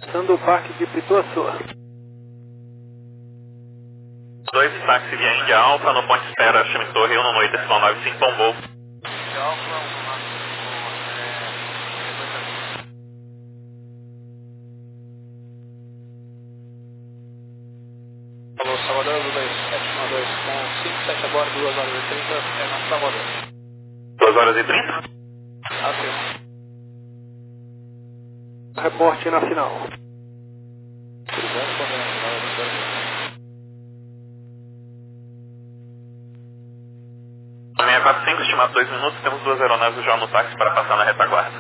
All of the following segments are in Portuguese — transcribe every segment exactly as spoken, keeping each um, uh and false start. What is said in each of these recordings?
Passando o Parque de Pituaçu. dois, táxi via Índia Alfa, no ponte espera, chame Torre um no noite, decimal nove cinco, bom voo. Alô, Salvador, dois sete um dois, com cinco sete a bordo, duas horas e trinta, é na Salvador. duas horas e trinta? Afirma. Reporte na final. seis quatro cinco, estimado dois minutos, temos duas aeronaves já no táxi para passar na retaguarda.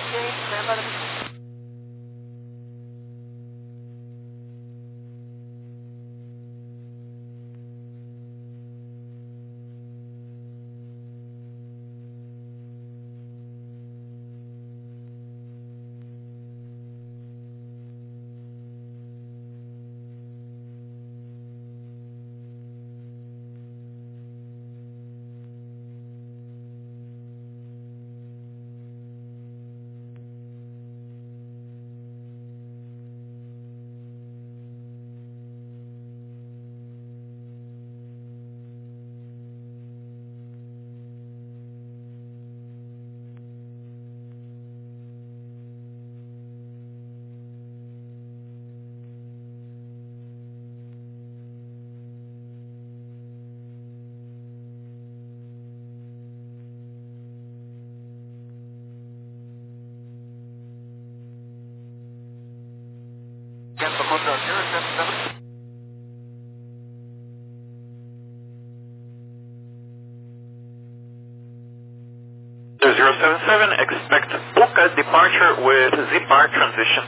zero seven seven, expect Puka departure with Z-Bar transition.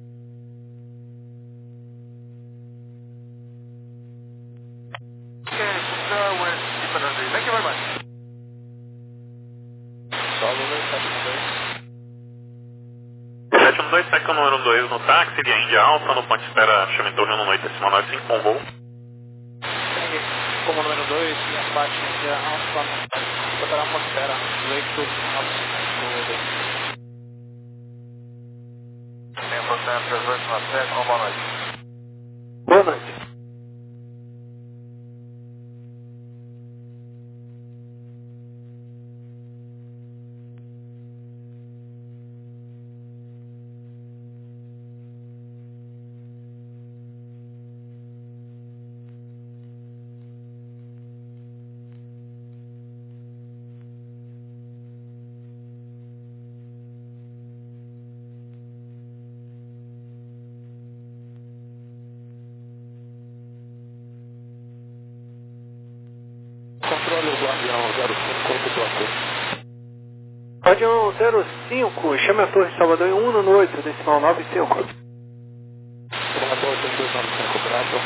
Okay, Puka with Z-Bar transition. Thank you very much. Salvador, sete um dois. sete um dois, seca o número dois no táxi, via Índia Alfa, no ponte espera, chame Torre um no noite, decimal nove cinco, bom voo. Segue como número dois e a parte de Alfa, botará uma espera, oito nove cinco. Tempo sempre, oito nove sete, boa noite. Boa noite. Controle o Guardião zero cinco, Pituaçu. Guardião zero cinco, chame a Torre Salvador em um no noite, decimal nove cinco. Salvador dois nove cinco, graças.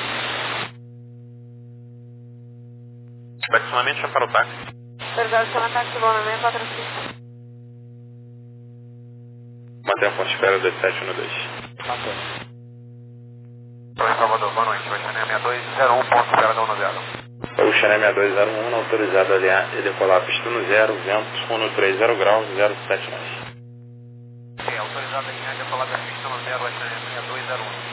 Estacionamento, chame para o táxi. Obrigado, chama táxi Bonamé, quatro cinco. Mantém a ponte espera dois sete um dois. Mantém. Oi, Salvador, boa noite. Hoje é seis dois zero um, ponto espera da um zero. O Xané sessenta e dois zero um, autorizado a alinhar e decolar pista no zero, vento um no três zero graus, zero sete nove. Sim, autorizado a alinhar e decolar da pista no zero, hoje é seis dois zero um.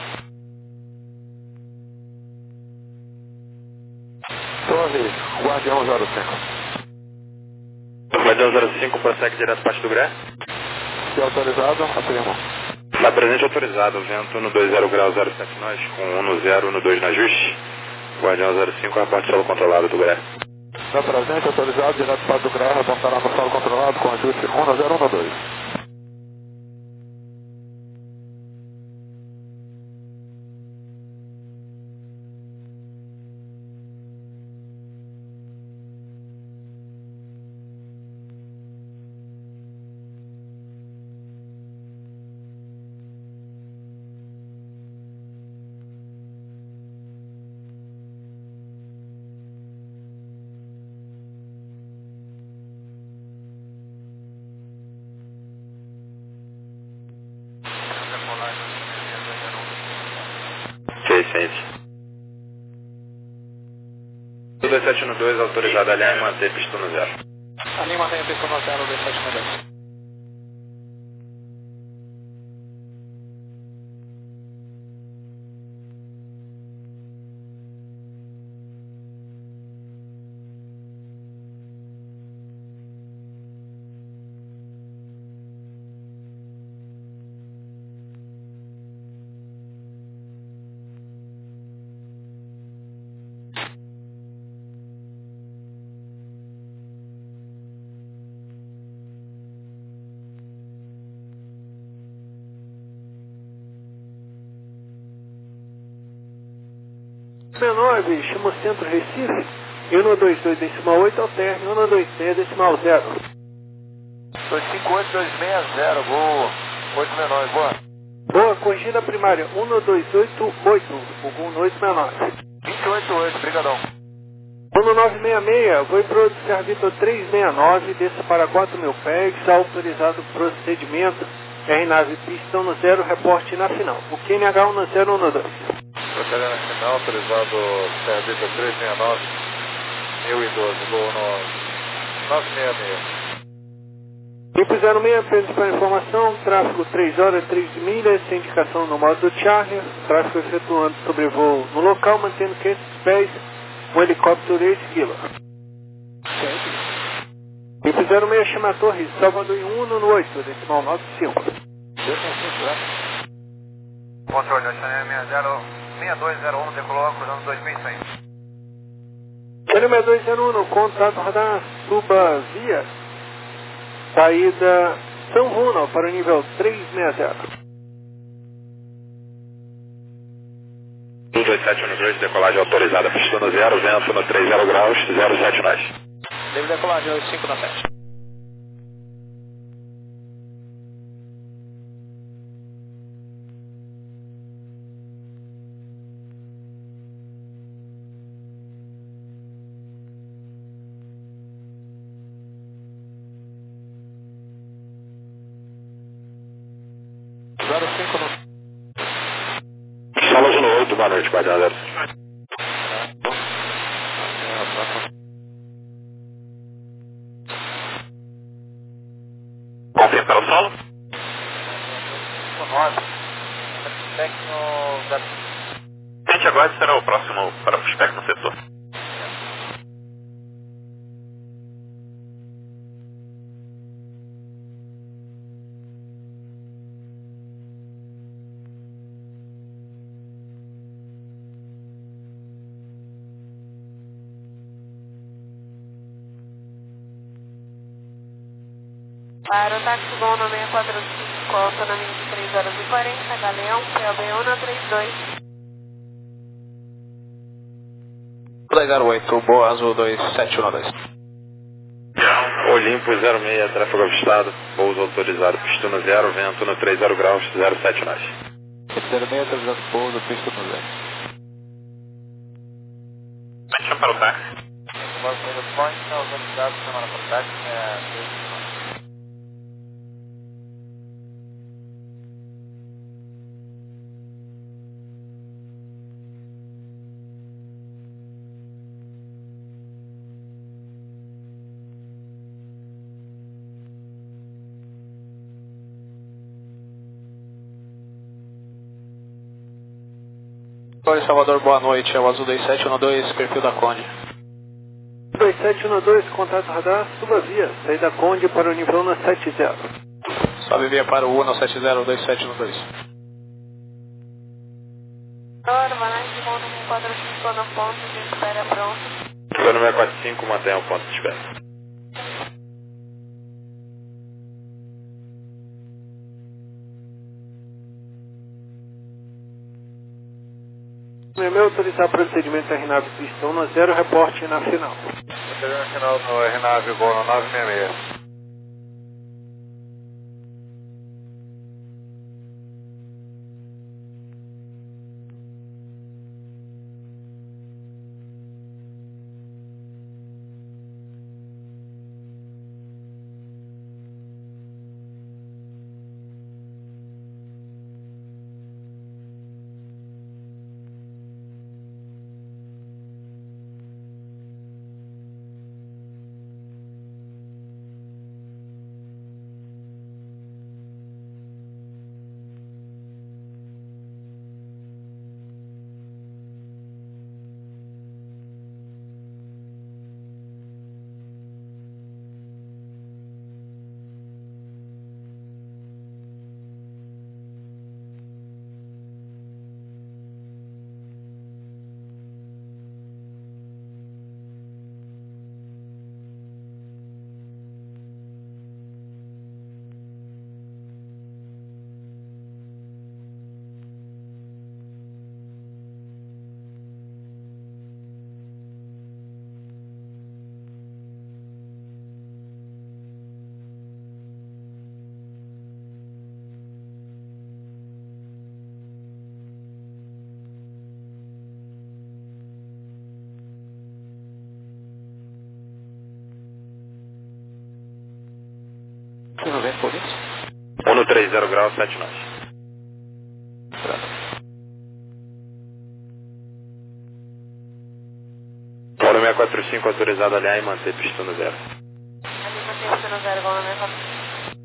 Torre, Guardião zero cinco. Guardião zero cinco, prossegue direto para do Gré. Se autorizado, afirmo. Na presente autorizado, vento no dois zero graus, zero sete nove, com um no zero, no dois no ajuste. Guardião zero cinco, a parte solo controlado do Gré. Na presente autorizado, direto para do Gré, retornará no solo controlado com ajuste um no zero um no dois. seiscentos. dois sete um dois, autorizado a alinhar e manter pista no zero. Ali mantém a pista no zero, dois sete um dois. sessenta e nove, chama o Centro Recife. E um dois dois decimal oito alterne, um dois seis decimal zero. dois cinco oito dois seis zero, gol oito sessenta e nove, boa. Boa, corrigida primária, um dois oito oito, o gol oito sessenta e nove. vinte e oito oito, brigadão. um nove seis seis, vou pro Servitor trezentos e sessenta e nove, desça para quatro mil pés, autorizado procedimento, R nave pistão no zero, reporte na final. O Q N H um zero um dois. Procedendo na final, autorizado Servitor trezentos e sessenta e nove, mil e doze, gol nove seis seis. Tipo zero seis, principal informação, tráfego três horas, três milhas, sem indicação no modo do Charlie, tráfego efetuando sobrevoo no local, mantendo quinhentos pés, um helicóptero esquila. Tipo zero seis, chama a torre, Salvador em um no oito, decimal nove cinco. Controle, oito dois zero um, decolou, cruzando dois mil e cem. sessenta e dois zero um, no contato radar, suba via. Saída São Bruno para o nível trezentos e sessenta. um dois sete um dois, decolagem autorizada, pista no zero, vento no trinta graus, zero sete nós. Deve decolagem oito cinco na sete. zero cinco no... Salas no oito, boa noite, Guardião zero. Confirma pelo solo? nove. Tente agora, será o próximo para o spec no setor. Para o táxi bom no seis quatro cinco, autonomia de três horas e quarenta, Galeão, P O B um três dois. dois zero oito, Boa Azul dois sete um dois. Olimpo zero seis, tráfego avistado, pouso autorizado, pista no zero, vento no trinta graus, zero sete nós. zero seis, autorizado pouso, pista no zero. Chama para o táxi. Autorizado, semana para o táxi, é... Oi, Salvador, boa noite. É o Azul dois sete um dois, perfil da Conde. dois sete um dois, contato radar, suba via, saída Conde para o nível um sete zero. Sobe via para o um sete zero dois sete um dois. Ora, vai lá de bom no seis quatro cinco no ponto de espera pronto. Estou no seis quatro cinco, mantenha o ponto de espera. No e-mail autorizar procedimento R nave pistão no zero, reporte na final. Procedendo na final no R nave Gol no nove seis seis. noventa por isso. um três zero graus, sete nós. um seis quatro cinco autorizado a alinhar e manter pista no zero. Ali mantém pista no zero, gol no seis quatro cinco.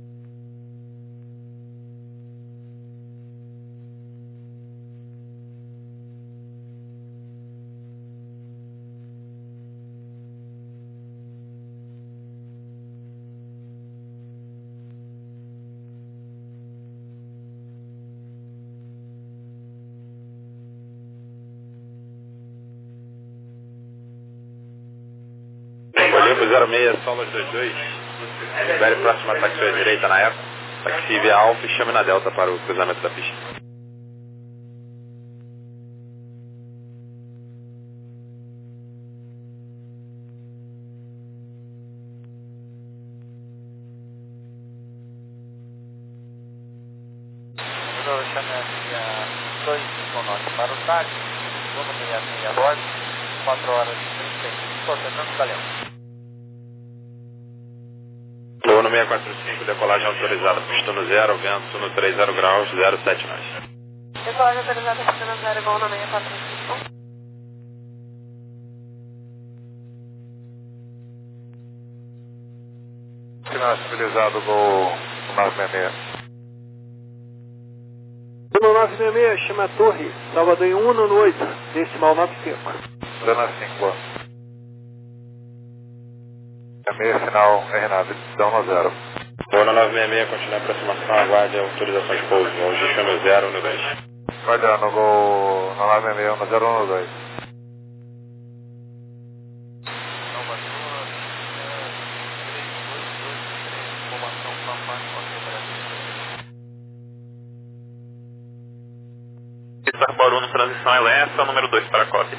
Olimpo zero seis, Solas dois dois. Espere próximo a taxi à direita na época. Taxi via Alfa e chame na Delta para o cruzamento da pista. Eu chame a via dois cinco nove para o táxi, vamos meia meia a bordo, quatro horas e trinta e cinco, portanto, Galeão. Voo no seis quatro cinco, decolagem autorizada, pista no zero, vento no três zero graus, zero sete nós. Decolagem autorizada, pista no zero, gol no seis quatro cinco. Sinal estabilizado, gol nove seis seis. Uno nove seis seis, chama a torre, Salvador em um no oito, decimal nove cinco. Dana cinco. Meia final R nove, dão no zero. Voo no nove seis seis, continua a aproximação, aguarde a autorização de pouso. Voo G no zero no dois. Guardando, gol no nove seis seis, no zero um no dois. Arbor um, transição L S, número dois para a cópia.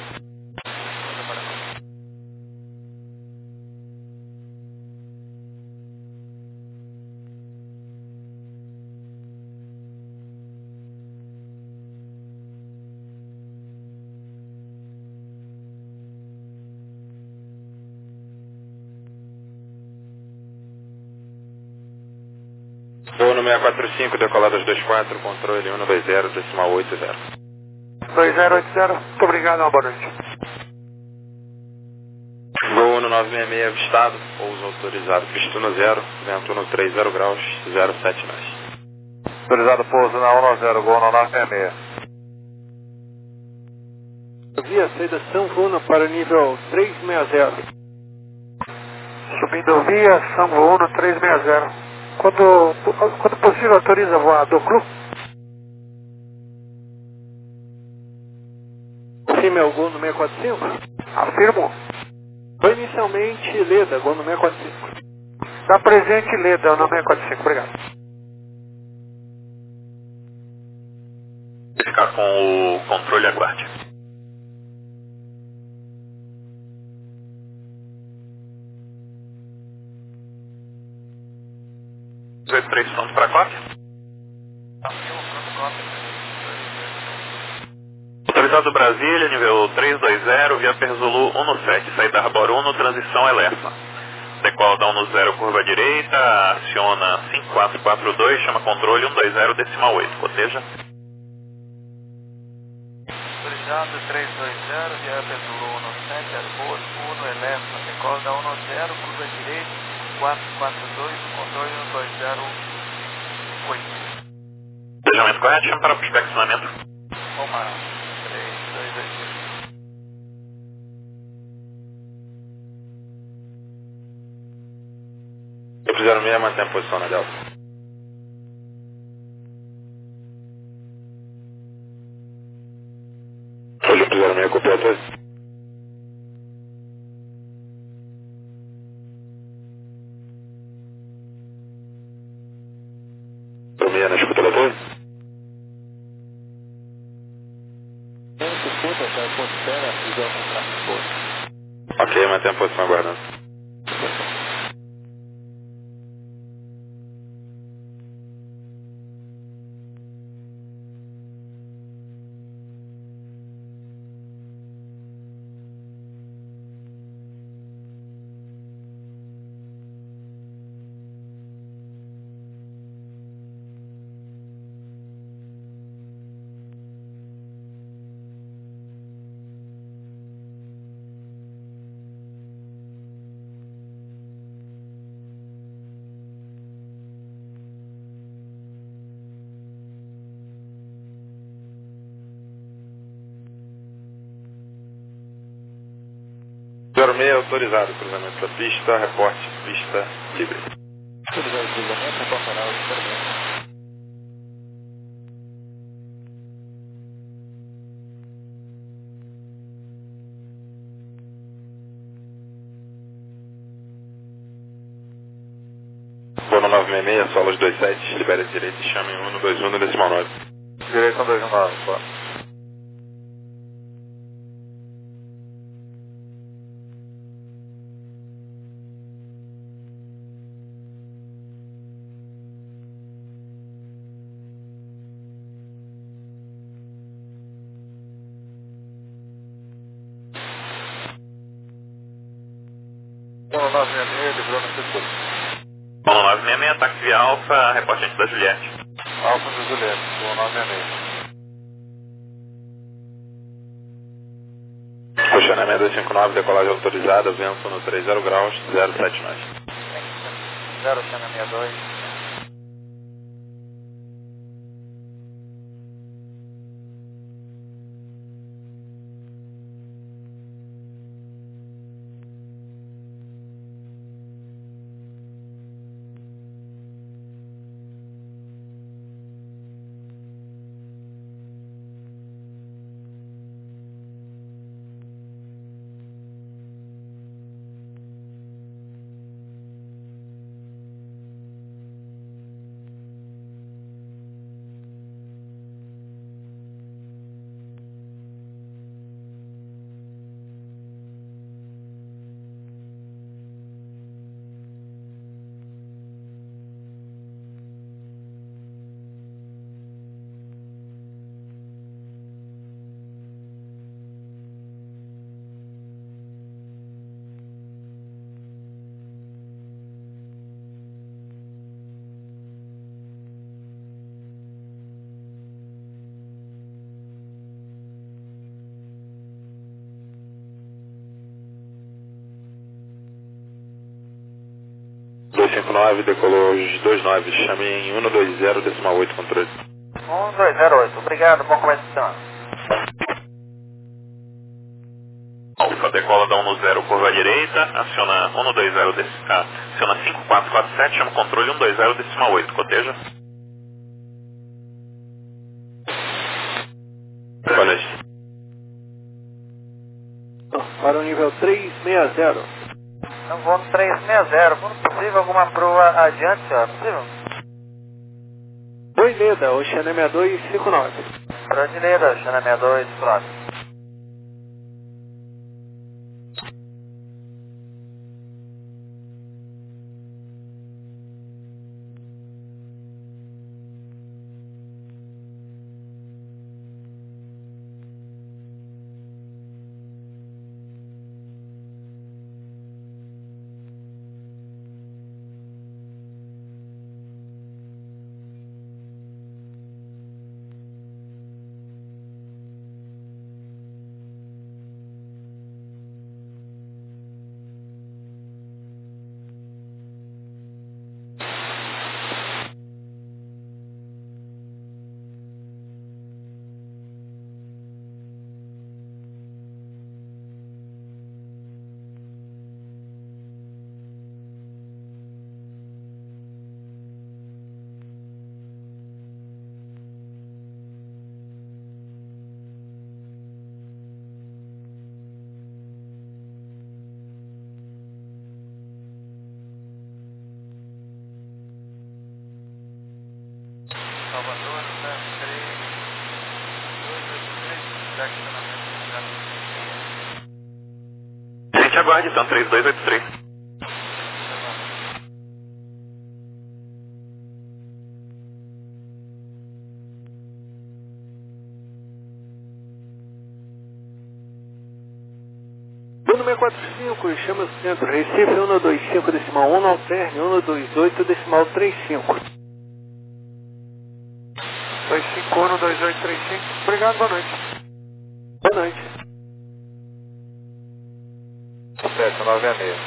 Voo no seis quatro cinco, decoladas dois quatro, controle um dois zero, decimal oito zero. dois zero oito zero, muito obrigado, uma boa noite. Voo no nove seis seis, avistado, pouso autorizado, pista no zero, vento no três zero graus, zero sete nós. Autorizado pouso na um zero, gol no nove seis seis. Via saída São Bruno para o nível três seis zero. Subindo via São Bruno três seis zero. Quando, quando possível, autoriza voar do clube? Sim, é o gol no seis quatro cinco? Afirmo. Foi inicialmente Leda, gol no seis quatro cinco. Dá presente Leda no seis quatro cinco, obrigado. Ficar com o controle, aguarde. oito três, pronto para a cópia? Autorizado Brasília, nível três dois zero, via Perzulu um no sete, saída Arbor um, transição Elefa. Decola da um no zero, curva direita, aciona cinco quatro quatro dois, chama controle um dois zero, decimal oito, coteja. Autorizado três dois zero, via Perzulu um no sete, Arbor um no Elefa, decola da um no zero, curva direita, quatro quatro dois, controle um dois zero oito. Planejamento correto, chama para o inspecionamento. Omar, três dois dois. Eu zero seis, mantém a posição na Delta. Olimpo zero seis, copiou a torre. Na escuta da torre? Ok, mantém a posição aguardando. zero seis autorizado, cruzamento da pista, reporte, pista livre. Autorizado cruzamento, reporte oral, cruzamento. Bono nove seis seis, solos dois sete, libere a direita e chame um dois um decimal nove. Direita um dois um nove, boa. Bono nove seis seis, livrou no setor. Bono nove seis seis, táxi via Alfa, reporte antes da Juliette. Alfa do Juliette, Bono nove seis seis. Funcionamento dois cinco nove, decolagem autorizada, vento no trinta graus, zero sete nove. zero China sessenta e dois. dois cinco nove, decolou os dois nove, chame em um dois zero decimal oito controle. um dois zero oito, obrigado, bom começo de semana. Alfa decola da um zero, curva à direita, aciona um dois zero, dec- ah, aciona cinco quatro quatro sete, chama o controle um dois zero decimal oito, coteja. Boa noite. Para o nível três seis zero. Não vou no três seis zero, quando possível alguma proa adiante, senhor, é possível? Oi, Leda, Oceana sessenta e dois cinquenta e nove. Proa direita, China sessenta e dois, próximo. Salvador, três dois oito três, Gente, aguarde então, três dois oito três. Bruno seiscentos e quarenta e cinco, chama o centro, Recife um dois cinco decimal um, alterne um dois oito decimal trinta e cinco. dois cinco um, dois oito três cinco, obrigado, boa noite. Boa noite. sete nove seis.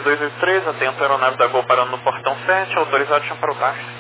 dois oito três, atento a aeronave da Gol parando no portão sete, autorizado chama para o táxi.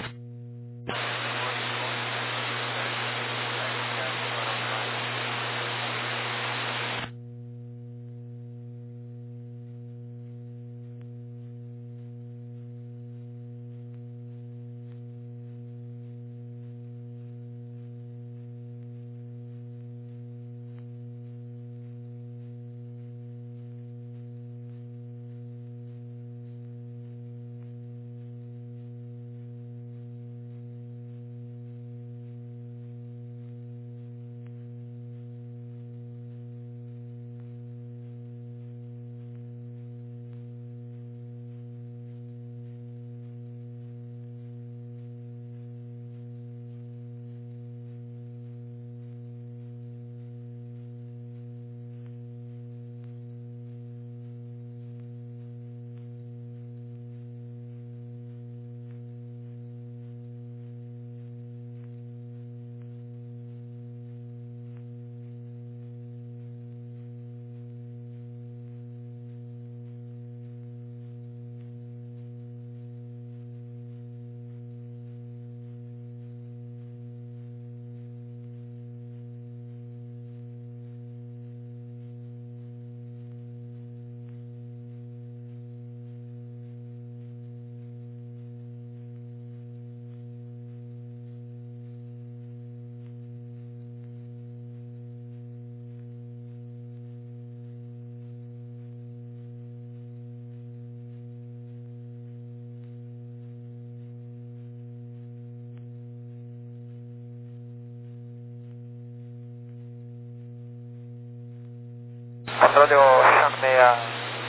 Controle o Oceano seis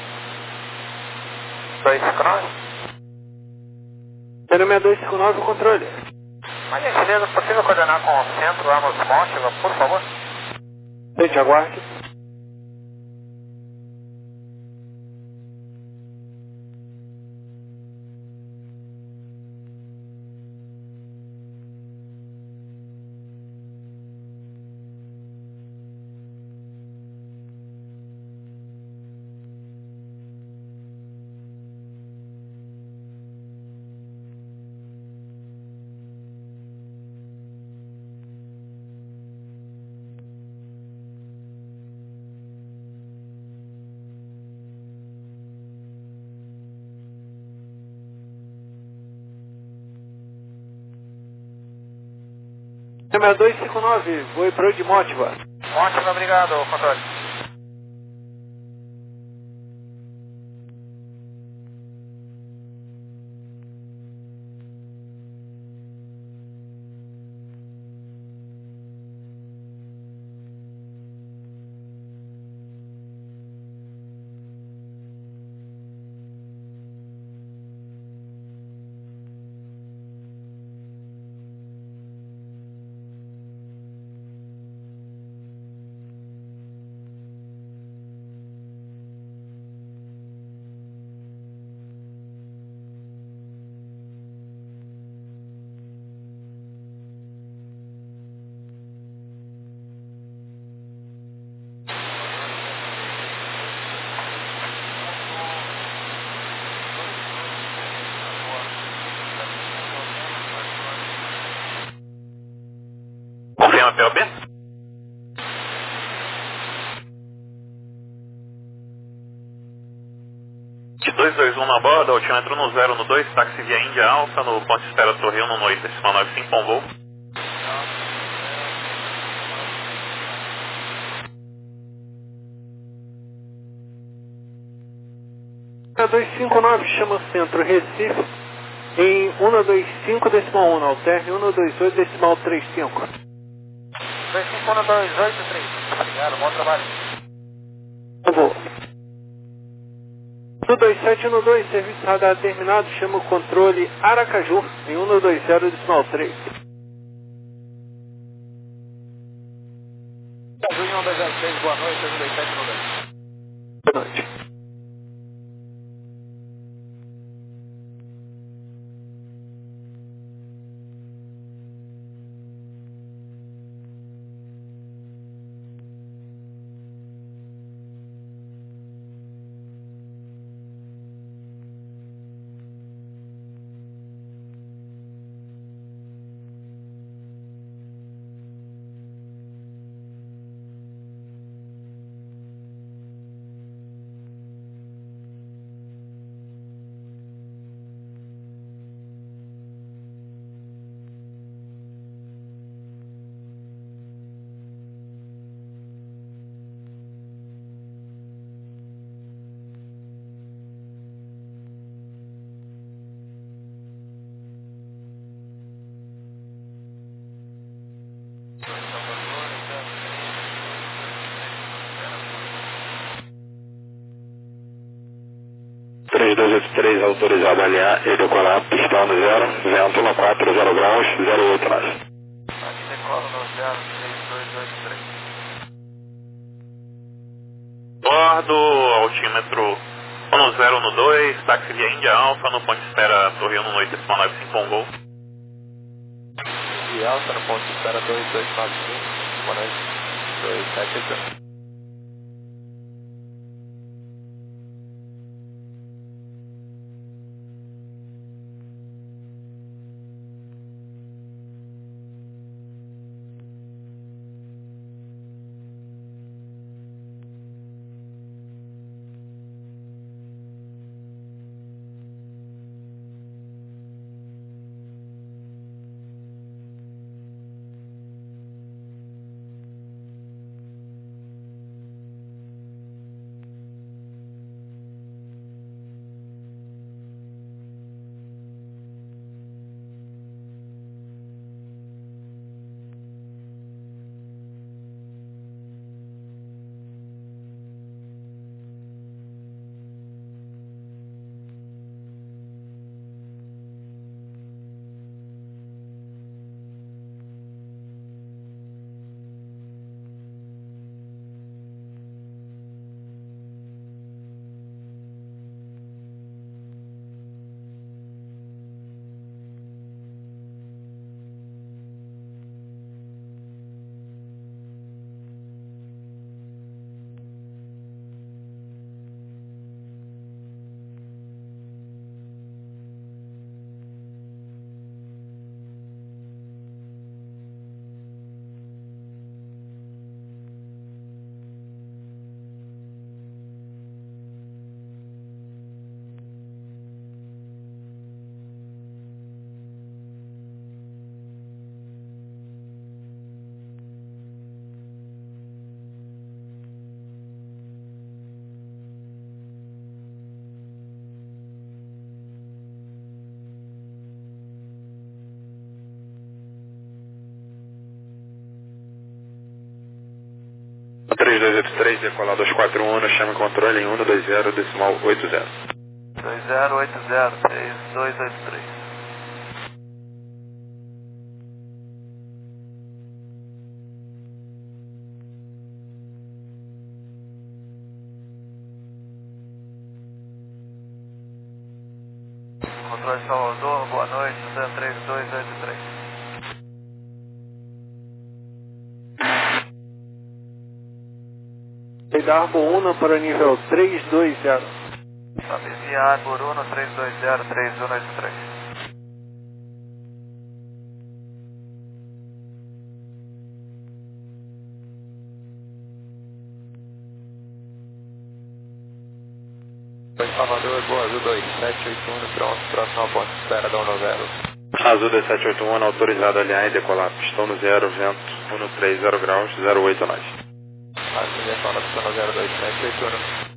dois cinco nove. Zero seis dois cinco nove, controle. Mas gentileza, possível coordenar com o centro Amos Monte, por favor? Gente, aguarde. Zero seis dois cinco nove, vou para o de Mótiva. Ótimo, obrigado, controle. Confirma P O B? De dois dois um na borda, altímetro no zero no dois, táxi via Índia Alfa, no ponto de espera Torre um, no oito decimal nove cinco, com voo. zero dois cinco nove, chama o centro Recife em cento e vinte e cinco decimal um, alter cento e vinte e oito decimal trinta e cinco. dois cinco um dois oito três. Obrigado, bom trabalho. Por favor. cento e vinte e sete um dois, serviço radar terminado, chama o controle Aracaju em cento e vinte decimal três. Júnior um dois zero seis, boa noite, cento e vinte e sete um dois. Boa noite. três dois oito três autorizado a alinhar e decolar, pistão no zero, vento no quatro zero graus, zero oito nós. Aqui decola no zero três dois oito três. Bordo, altímetro um zero um dois, táxi via Índia Alfa, no ponto de espera Torre um oito nove cinco um Gol. Índia Alfa no ponto de espera dois dois nove cinco, boa noite, dois sete oito. três dois oito três, decolar dois quatro um, chame controle em um dois zero, decimal oito zero. dois zero oito zero, três dois oito três. Controle Salvador, boa noite, Suzano três dois oito três. Darbo Uno para nível três dois zero. Aviar por Uno três dois zero, três um oito três. Salvador, Boa Azul dois sete oito um, pronto, próximo ao ponto de espera da um zero. Azul dois sete oito um, autorizado a alinhar e decolar, pistão no zero, vento um três zero graus, zero oito nós. Azul decola, pistão no zero dois sete oito um.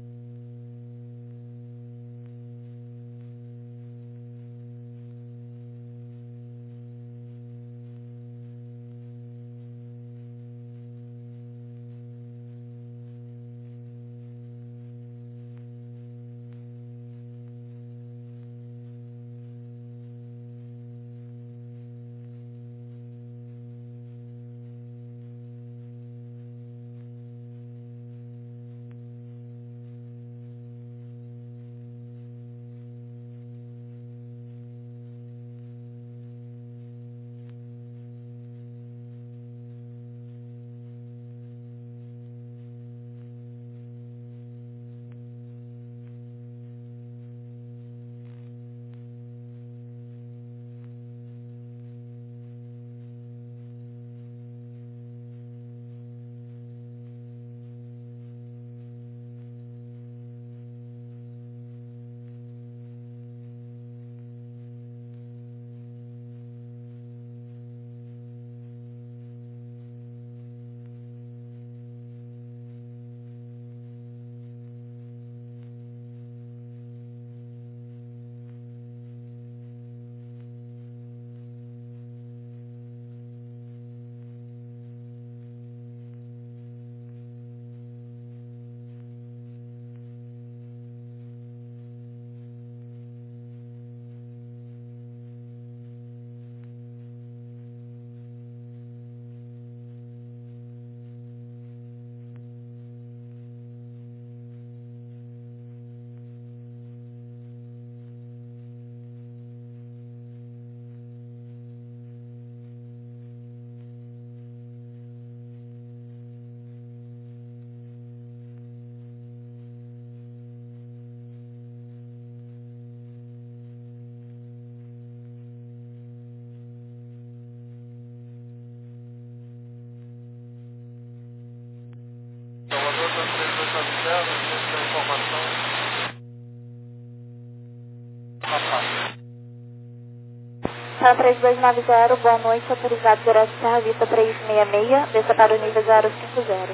Céu três dois nove zero, boa noite, autorizado direto Serra Vista três seis seis, desça para o nível zero cinco zero.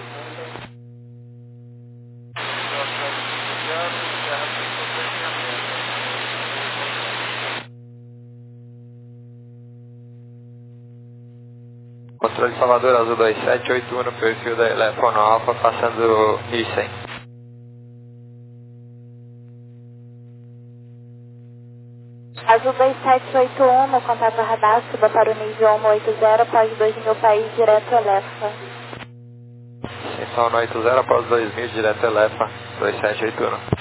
Controle Salvador Azul dois sete oito um no perfil da Telefono Alfa, passando mil e cem. Azul dois sete oito um, no contato radar, suba para o nível um oito zero, após dois mil país, direto Elefa. Ascensão no oito zero, após dois mil, direto Elefa, dois sete oito um.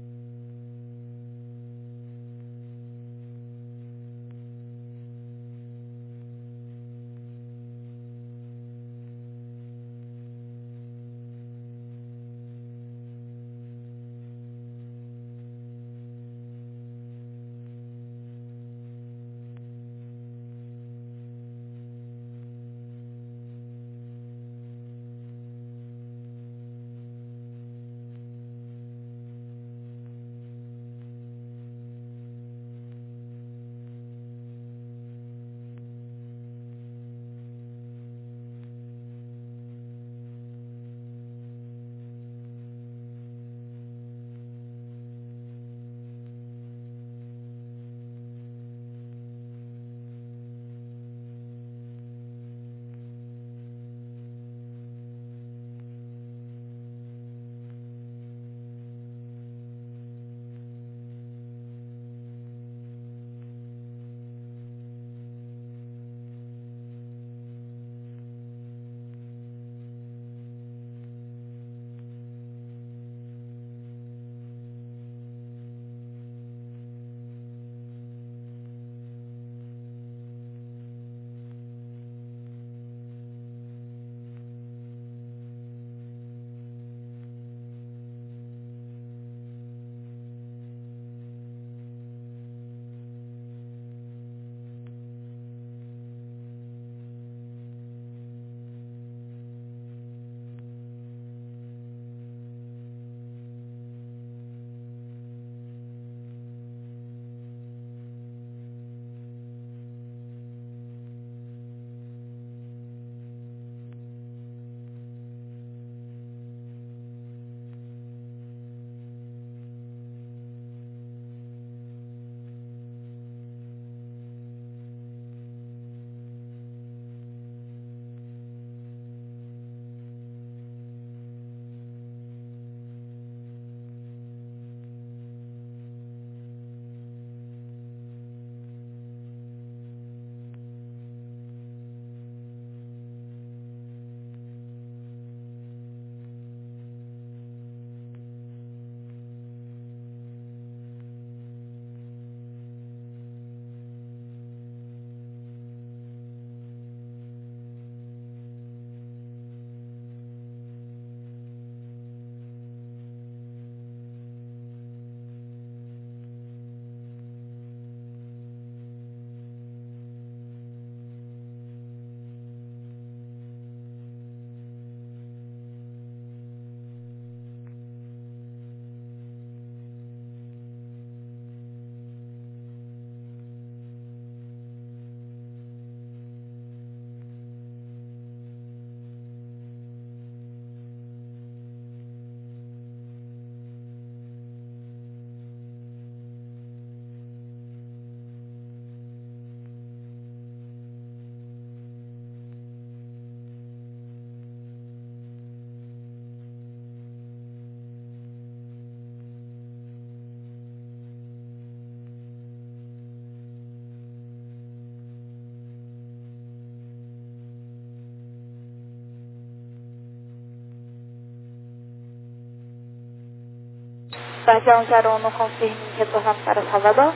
Guardião zero um, no confirme, retornando para Salvador.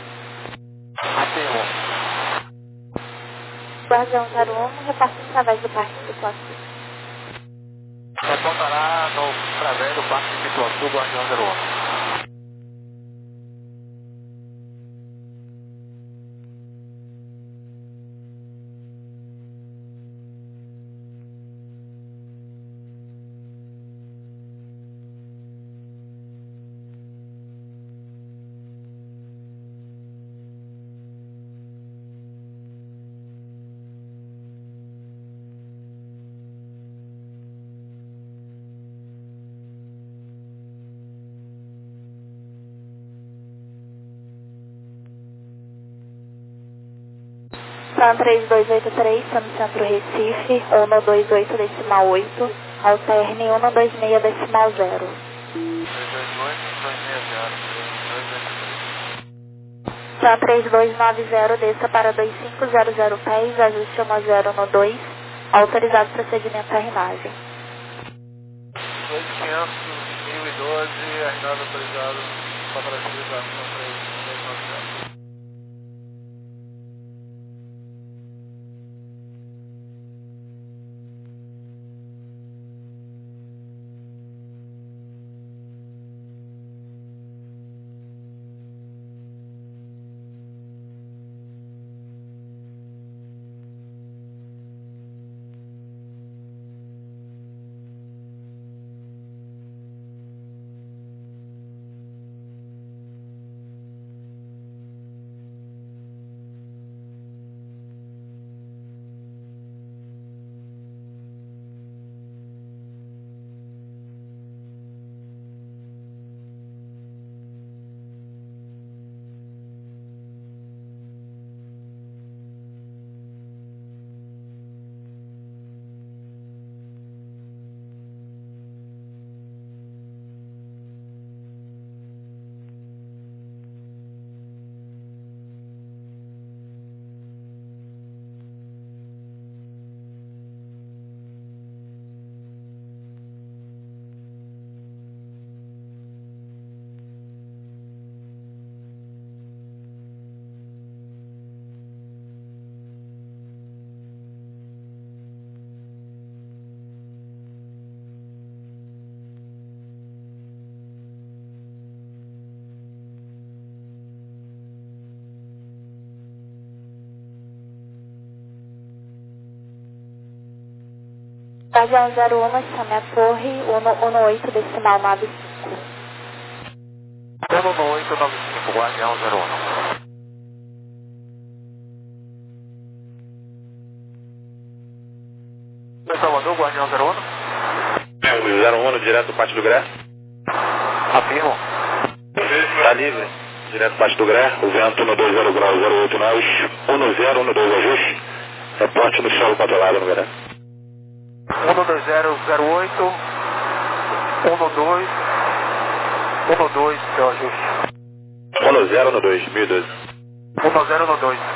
Guardião zero um, repassando através do Parque de Pituaçu. Reportará no através do Parque de Pituaçu, Guardião zero um. Sam três dois oito três, Sam Centro Recife, um dois oito decimal oito, alterne um dois seis decimal zero. três dois oito, dois seis zero, três dois oito três. Sam três dois nove zero, desça para dois cinco zero zero pés, ajuste um zero no dois, autorizado procedimento à rimagem. dois mil e quinhentos, mil e doze, arredado autorizado para Brasil, Sam três dois nove zero. Guardião zero um, chame a torre, um oito decimal nove cinco. um oito nove cinco, Guardião zero um. Salvador, Guardião zero um. zero um, direto do Pátio do Gré. Afirmo. Tá livre. Direto do Pátio do Gré. O vento no dois zero grau zero oito nós. um zero um dois ajuste. Reporte no solo controlado no Gré. um dois zero zero oito, um dois, um dois, seu ajuste. um zero no dois, mil e doze. um zero no dois.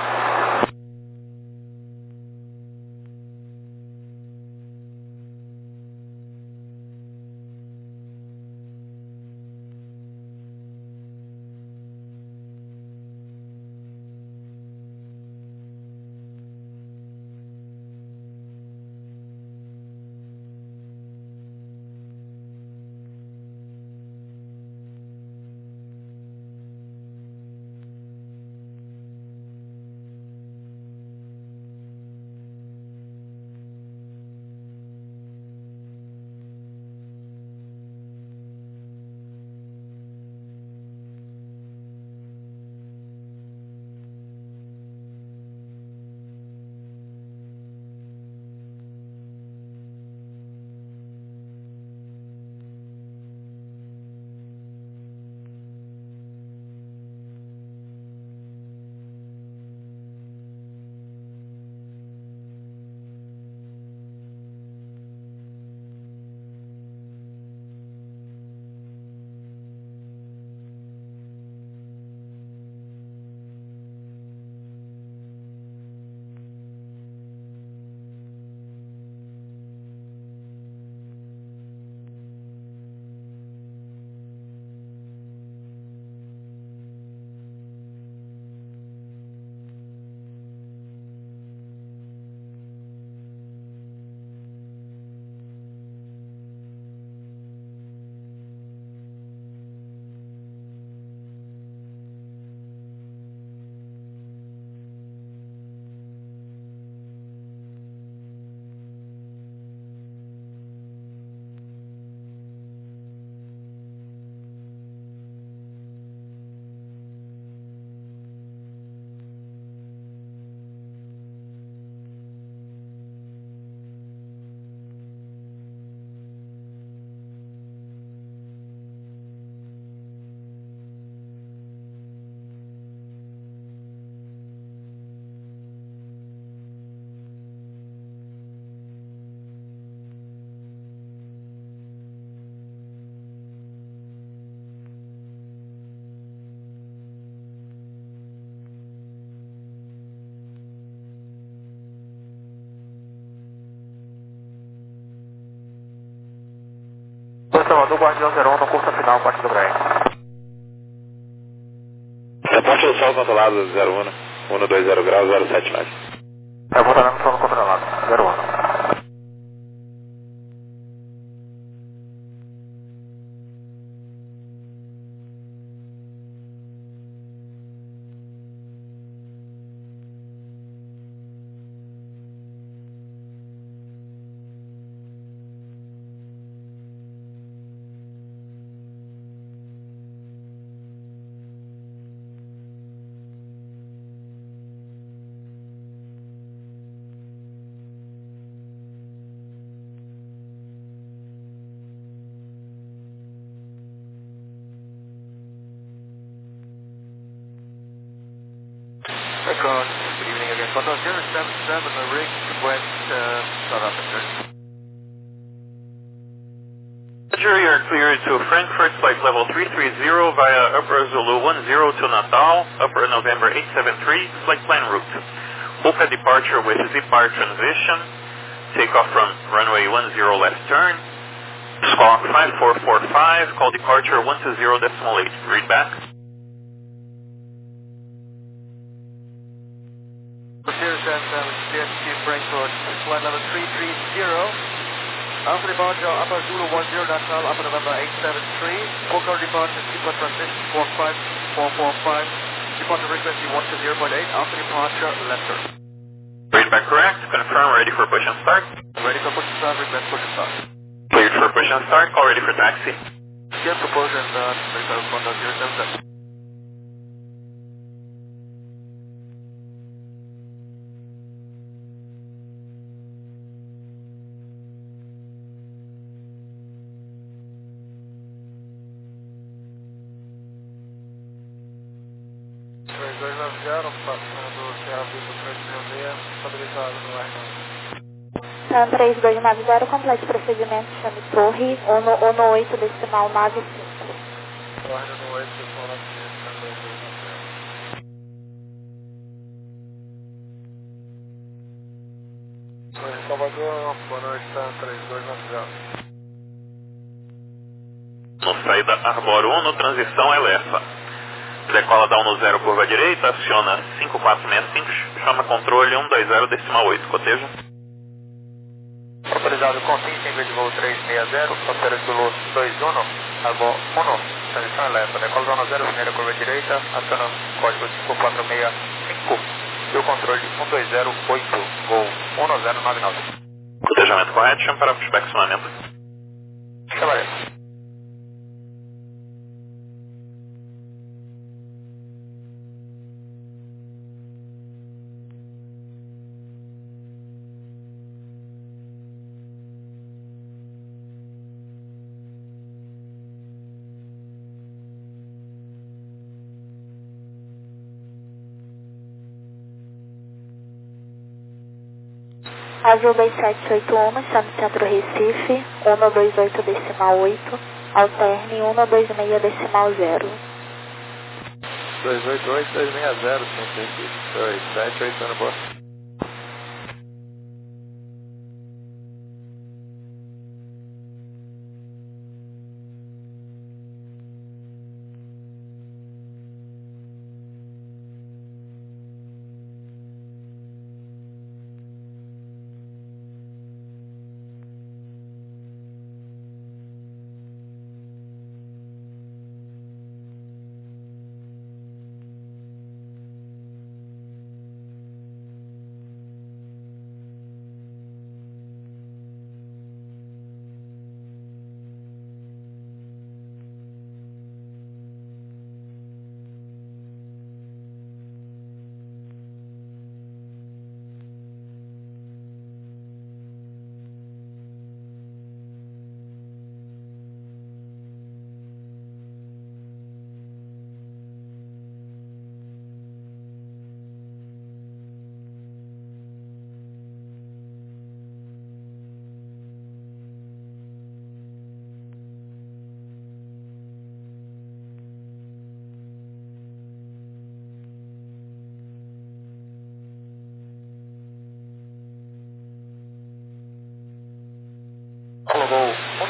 Salvador, Guardião zero um, no curso final, parte do Breve. Reporte do sol controlado zero um, cento e vinte graus, zero sete nove. Eu vou estar no solo controlado, zero um. Record, good evening again. Control zero seven seven, the rig west uh, South Africa. Roger, you are cleared to Frankfurt, flight level three three zero via Upper Zulu one zero to Natal, Upper November eight seven three, flight plan route. Hope departure with Z-Bar transition, takeoff from runway one zero left turn, squawk five four four five, call departure one two zero decimal eight, read back. zero seven seven, clear to Frankfurt, flight level three three zero. After departure, Upper Zulu one zero Natal, Upper November eight seven three. Focal departure, Z-Bar transition four five four four five. Departure frequency one two zero point eight. After departure, left turn. Read back correct, confirm ready for push and start. Ready for push and start, request push and start. Cleared for push and start, call ready for taxi. Yes, for push and start, ready for Contact zero seven seven. três dois nove zero, passando Serra Vivo três seis seis, estabilizado no ar não. Tan três dois nove zero, complete procedimento, chame torre, ONO, ONO oito decimal nove cinco. Torre no oito decimal nove cinco, Tan três dois nove zero. Torre Salvador, boa noite, Tan três dois nove zero. No saída Arbor um, no transição Elefa. Decola da um no zero, curva direita, aciona cinco quatro seis cinco, chama controle um dois zero decimal oito, coteja. Autorizado com em vez de voo três seis zero, fronteira Zulu dois um, Arbor um, transição Elefa. Decola da um no zero, primeira curva direita, aciona código cinco quatro seis cinco, e o controle um dois zero oito, voo um zero nove nove. Cotejamento correto, chama para pushback acionamento. Trabalhando. Azul dois sete oito um, chame Centro Recife, um dois oito decimal oito, alterne um dois seis decimal zero. dois oito oito dois seis zero, Centro Recife, dois sete oito no boa.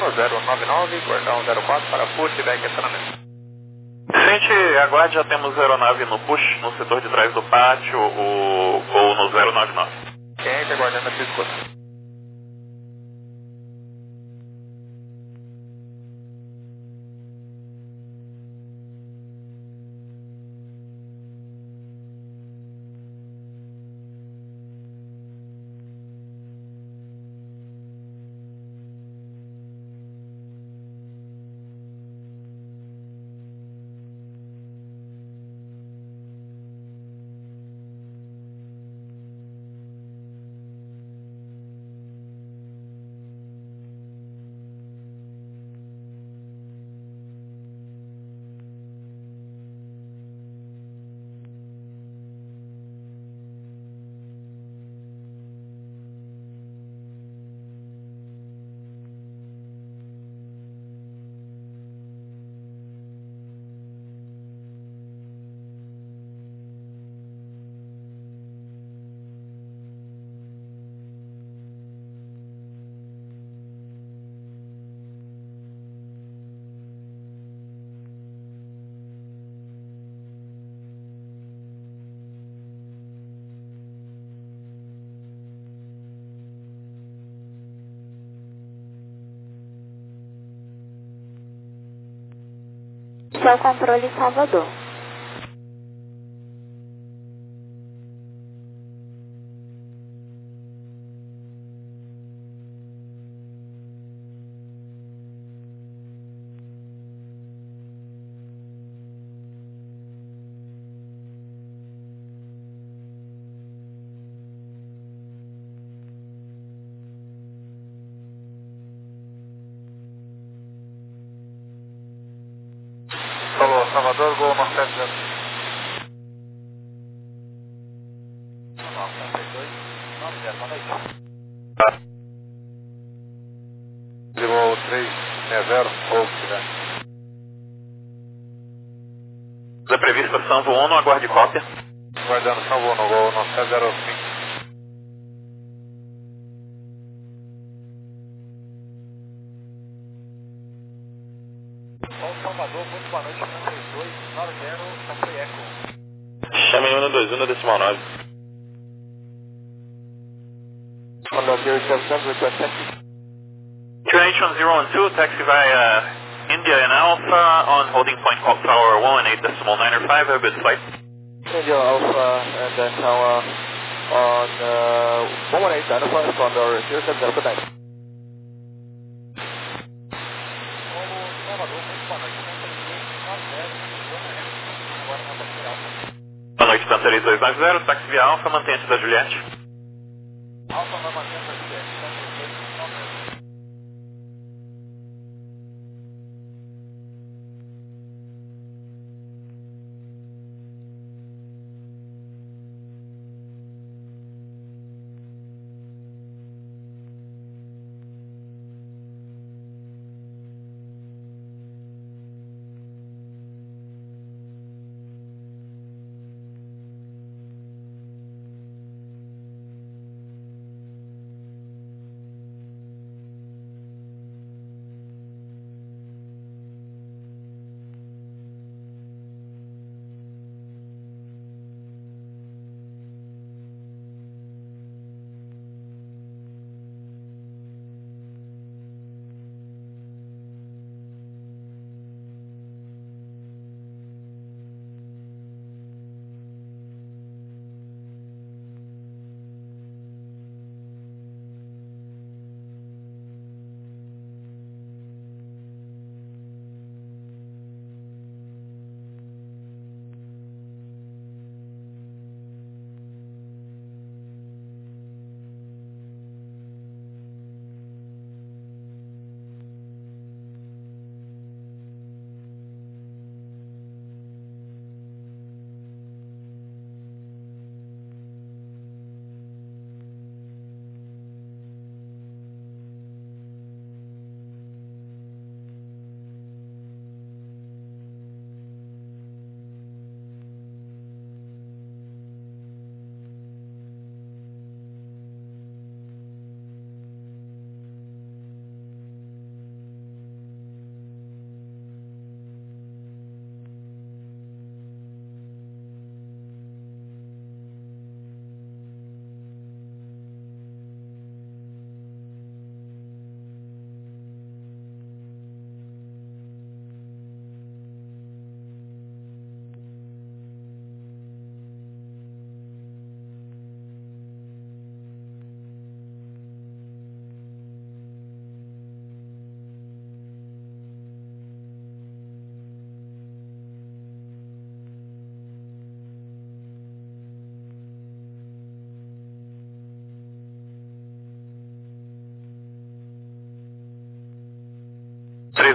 Central zero nove nove, cordão zero quatro para push e back acionamento. Gente, aguarde, já temos aeronave no push, no setor de trás do pátio, o voo no zero nove nove. Gente, aguardando a sua escuta. Seu controle Salvador. Alô, Salvador, gol nove sete zero. nove dois nove zero, boa noite. Voo três seis zero, ou se tiver. Da prevista ação voo um, aguarde cópia. Aguardando São Voo no voo nove sete zero cinco. Salvador, muito boa noite, três dois nove zero, Safari Echo. Chame um dois um decimal nove. Honda zero seven seven, request taxi. Train H one zero one two, taxi via India and Alpha on holding point call tower one eight decimal nine five, have a good flight. India Alpha and then tower on uh, one one eight nine five, Condor zero seven zero, good night. Boa noite, Santa três dois nove zero, táxi via Alfa, mantenha-se da Juliette. Alfa vai manter a Juliette, Santa três dois nove zero.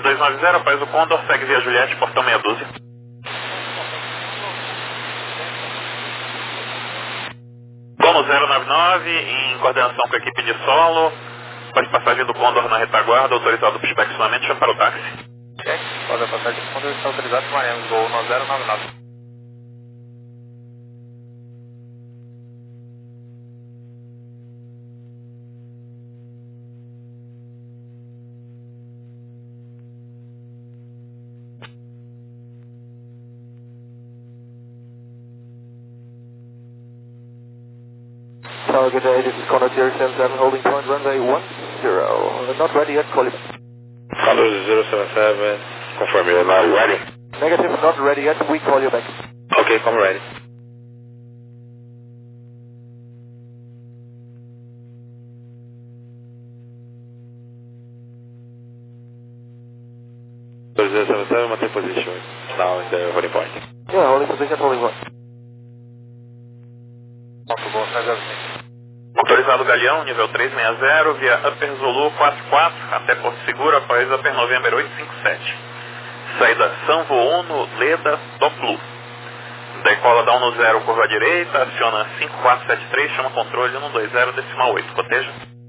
dois nove zero, após o Condor, segue via Juliette, portão meia dúzia. Dono zero nove nove, em coordenação com a equipe de solo, após passagem do Condor na retaguarda, autorizado para inspecionamento, chama para o táxi. Check, após a passagem do Condor, está autorizado para Maremos, voo no zero nove nove. Tower, good day, this is Condor zero seven seven, holding point runway one zero. Not ready yet, call you. Condor zero seven seven, confirm you're not ready. Negative, not ready yet, we call you back. Okay, come ready. Condor zero seven seven, maintain position now in the holding point. Yeah, holding position, holding point. Autorizado Galeão, nível trezentos e sessenta, via Upper Zulu quatro quatro, até Porto Seguro, após Upper November oitocentos e cinquenta e sete. Saída Sanvo Uno, Leda, Toplu. Decola da um zero, curva direita, aciona cinco quatro sete três, chama controle um dois zero, decimal oito, coteja.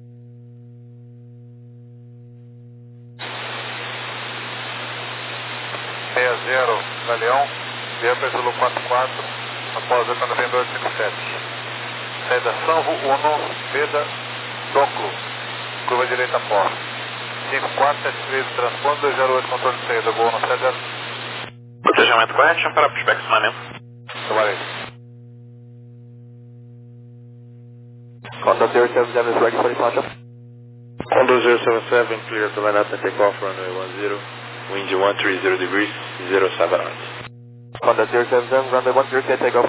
sessenta, Galeão, via Upper Zulu quatro quatro, após Upper November oitocentos e cinquenta e sete. Saída Sanvo Uno, Leda, Toplu. Curva direita, Porto. cinco quatro sete três, transponder dois zero oito, controle de saída, voo no sete zero. Cotejamento correto, chama para inspecionamento. Trabalhei. Condor zero seven seven is ready for departure. Condor zero seven seven, clear to line up and take off runway one zero, wind one three zero degrees, zero seven knots. Condor zero seven seven, runway one zero, take off.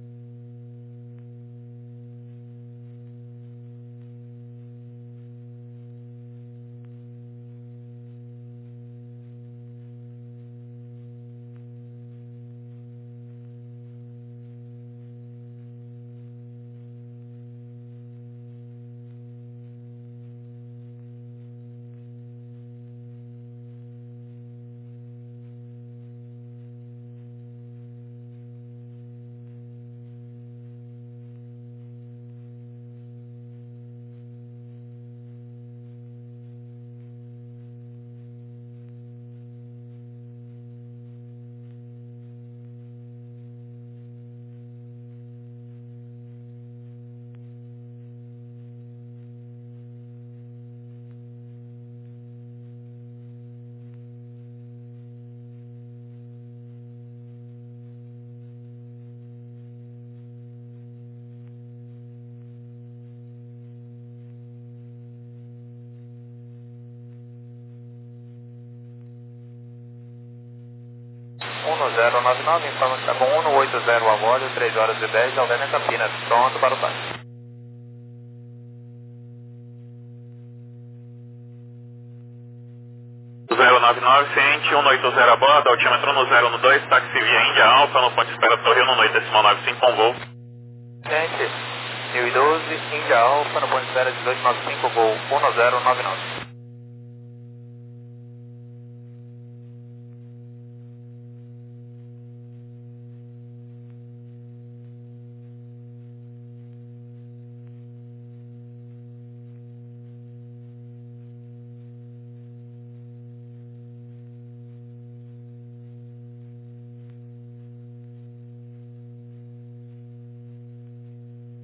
um zero nove nove, informa que está com um oito zero a bordo, três horas e dez, Alvena Campinas, pronto para o táxi. zero nove nove, ciente, um oito zero a bordo, altímetro no zero um dois, táxi via Índia Alfa, no ponto de espera Torre um oito decimal nove cinco com voo. Ciente, mil e doze, Índia Alfa, no ponto de espera dezoito nove cinco, voo um zero nove nove.